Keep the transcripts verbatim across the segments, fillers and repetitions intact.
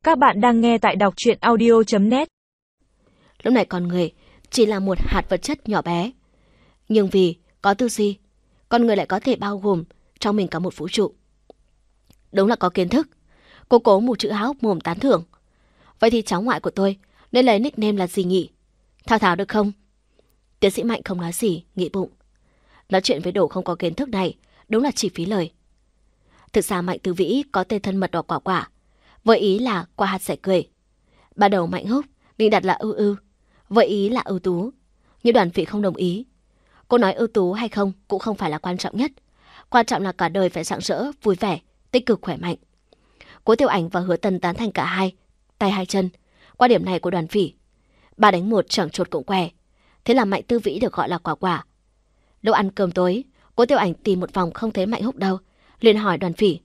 Các bạn đang nghe tại đọc truyện audio chấm net. Lúc này con người chỉ là một hạt vật chất nhỏ bé. Nhưng vì có tư duy, con người lại có thể bao gồm trong mình cả một vũ trụ. Đúng là có kiến thức. Cô cố một chữ háo mồm tán thưởng. Vậy thì cháu ngoại của tôi nên lấy nickname là gì nhỉ? Thao Thao được không? Tiến sĩ Mạnh không nói gì, nghĩ bụng. Nói chuyện với đồ không có kiến thức này đúng là chỉ phí lời. Thực ra Mạnh Tư Vĩ có tên thân mật đỏ quả quả, với ý là qua hạt sẻ cười. Ban đầu Mạnh Húc định đặt là ưu ưu, với ý là ưu tú, nhưng Đoàn Phỉ không đồng ý. Cô nói ưu tú hay không cũng không phải là quan trọng nhất, quan trọng là cả đời phải rạng rỡ, vui vẻ, tích cực khỏe mạnh. Cố Tiểu Ảnh và Hứa Tần tán thành cả hai, tay hai chân. Qua điểm này của Đoàn Phỉ, ba đánh một chẳng chột cũng què. Thế là Mạnh Tư Vĩ được gọi là quả quả. Lúc ăn cơm tối, Cố Tiểu Ảnh tìm một vòng không thấy Mạnh Húc đâu, liền hỏi Đoàn Phỉ: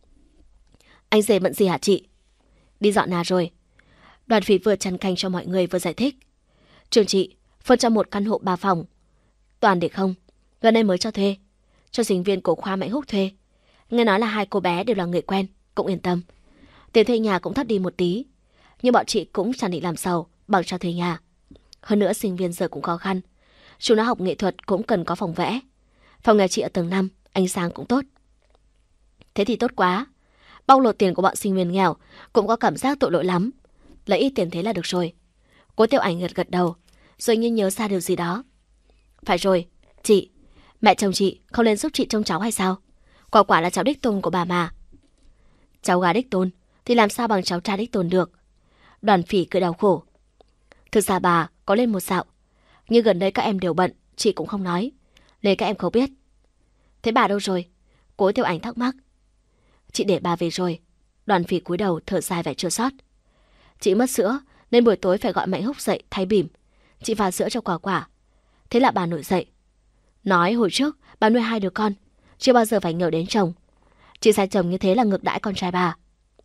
Anh rể bận gì hả chị? Đi dọn nhà rồi. Đoàn Phỉ vừa chăn canh cho mọi người vừa giải thích: Trường chị phân cho một căn hộ ba phòng, toàn để không, gần đây mới cho thuê, cho sinh viên của khoa Mạnh Húc thuê. Nghe nói là hai cô bé đều là người quen, cũng yên tâm. Tiền thuê nhà cũng thấp đi một tí, nhưng bọn chị cũng chẳng định làm giàu bằng cho thuê nhà. Hơn nữa sinh viên giờ cũng khó khăn, chúng nó học nghệ thuật cũng cần có phòng vẽ. Phòng nhà chị ở tầng năm, ánh sáng cũng tốt. Thế thì tốt quá. Bóc lột tiền của bọn sinh viên nghèo cũng có cảm giác tội lỗi lắm. Lấy ít tiền thế là được rồi. Cố Tiểu Ảnh gật gật đầu, rồi như nhớ ra điều gì đó. Phải rồi, chị, mẹ chồng chị không nên giúp chị trông cháu hay sao? Quả quả là cháu đích tôn của bà mà. Cháu gái đích tôn thì làm sao bằng cháu trai đích tôn được? Đoàn Phỉ cười đau khổ. Thực ra bà có lên một dạo, nhưng gần đây các em đều bận, chị cũng không nói, nên các em không biết. Thế bà đâu rồi? Cố Tiểu Ảnh thắc mắc. Chị để bà về rồi. Đoàn Phỉ cúi đầu thở dài vẻ chua xót. Chị mất sữa nên buổi tối phải gọi Mạnh Húc dậy thay bỉm. Chị pha sữa cho quả quả. Thế là bà nổi dậy, nói hồi trước bà nuôi hai đứa con, chưa bao giờ phải nhờ đến chồng. Chị sai chồng như thế là ngược đãi con trai bà.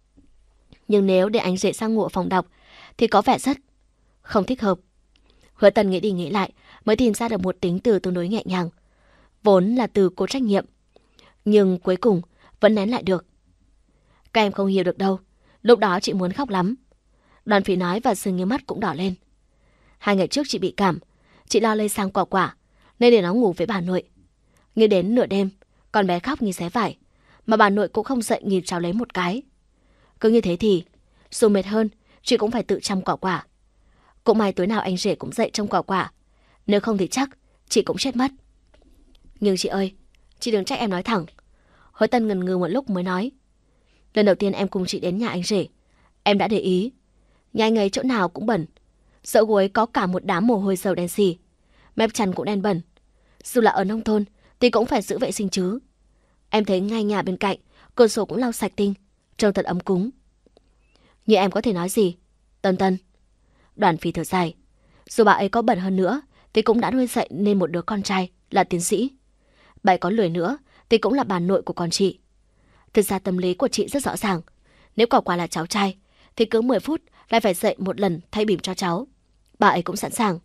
Nhưng nếu để anh rể sang ngủ ở phòng đọc thì có vẻ rất không thích hợp. Hứa Tần nghĩ đi nghĩ lại mới tìm ra được một tính từ tương đối nhẹ nhàng, vốn là từ cô trách nhiệm, nhưng cuối cùng vẫn nén lại được. Các em không hiểu được đâu, lúc đó chị muốn khóc lắm. Đoàn Phỉ nói và sưng như mắt cũng đỏ lên. Hai ngày trước chị bị cảm, chị lo lây sang quả quả nên để nó ngủ với bà nội. Nhưng đến nửa đêm, con bé khóc như xé vải, mà bà nội cũng không dậy nhịp cháu lấy một cái. Cứ như thế thì dù mệt hơn, chị cũng phải tự chăm quả quả. Cũng may tối nào anh rể cũng dậy trong quả quả, nếu không thì chắc chị cũng chết mất. Nhưng chị ơi, chị đừng trách em nói thẳng. Hối Tân ngần ngừ một lúc mới nói. Lần đầu tiên em cùng chị đến nhà anh rể, em đã để ý, nhà anh ấy chỗ nào cũng bẩn. Dỡ gối có cả một đám mồ hôi dầu đen xì, mép chăn cũng đen bẩn. Dù là ở nông thôn thì cũng phải giữ vệ sinh chứ. Em thấy ngay nhà bên cạnh, cửa sổ cũng lau sạch tinh, trông thật ấm cúng. Nhưng em có thể nói gì? Tân Tân. Đoàn Phỉ thở dài. Dù bà ấy có bẩn hơn nữa thì cũng đã nuôi dạy nên một đứa con trai là tiến sĩ. Bà ấy có lười nữa thì cũng là bà nội của con chị. Thực ra tâm lý của chị rất rõ ràng. Nếu quả quả là cháu trai thì cứ mười phút lại phải dậy một lần thay bỉm cho cháu. Bà ấy cũng sẵn sàng.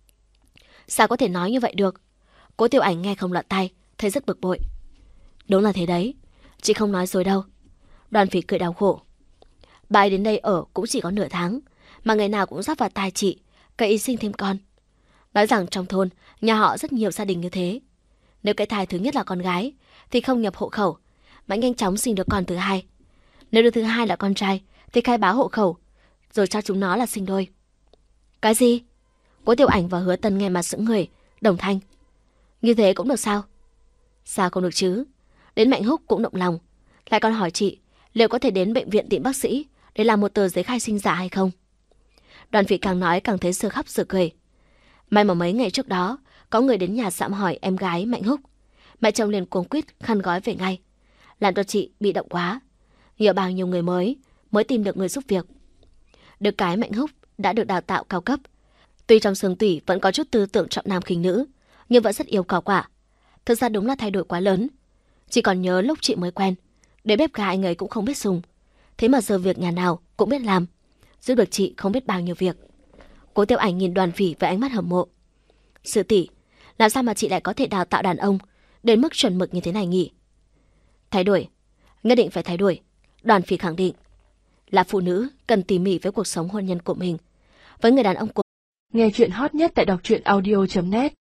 Sao có thể nói như vậy được? Cố Tiểu Ảnh nghe không lọt tai, thấy rất bực bội. Đúng là thế đấy, chị không nói dối đâu. Đoàn Phỉ cười đau khổ. Bà ấy đến đây ở cũng chỉ có nửa tháng, mà ngày nào cũng rót vào tai chị cái ý sinh thêm con. Nói rằng trong thôn nhà họ rất nhiều gia đình như thế. Nếu cái thai thứ nhất là con gái thì không nhập hộ khẩu, mà nhanh chóng sinh đứa con thứ hai. Nếu đứa thứ hai là con trai thì khai báo hộ khẩu, rồi cho chúng nó là sinh đôi. Cái gì? Cố Tiểu Ảnh và Hứa Tần nghe mà sững người, đồng thanh. Như thế cũng được sao? Sao không được chứ? Đến Mạnh Húc cũng động lòng, lại còn hỏi chị liệu có thể đến bệnh viện tìm bác sĩ để làm một tờ giấy khai sinh giả hay không. Đoàn Phỉ càng nói càng thấy sờ khóc sờ cười. May mà mấy ngày trước đó có người đến nhà sạm hỏi em gái Mạnh Húc, mẹ chồng liền cuống quýt khăn gói về ngay, làm cho chị bị động quá. Nhờ bao nhiêu người mới mới tìm được người giúp việc. Được cái Mạnh Húc đã được đào tạo cao cấp, tuy trong xương tủy vẫn có chút tư tưởng trọng nam khinh nữ, nhưng vẫn rất yêu quả quả. Thực ra đúng là thay đổi quá lớn. Chị còn nhớ lúc chị mới quen, để bếp ga anh ấy cũng không biết dùng, thế mà giờ việc nhà nào cũng biết làm, giúp được chị không biết bao nhiêu việc. Cố Tiểu Ảnh nhìn Đoàn Phỉ với ánh mắt hâm mộ. Sư tỷ, làm sao mà chị lại có thể đào tạo đàn ông đến mức chuẩn mực như thế này nhỉ? Thay đổi, nhất định phải thay đổi. Đoàn Phỉ khẳng định. là phụ nữ cần tỉ mỉ với cuộc sống hôn nhân của mình. Với người đàn ông của Nghe chuyện hot nhất tại đọc truyện audio chấm net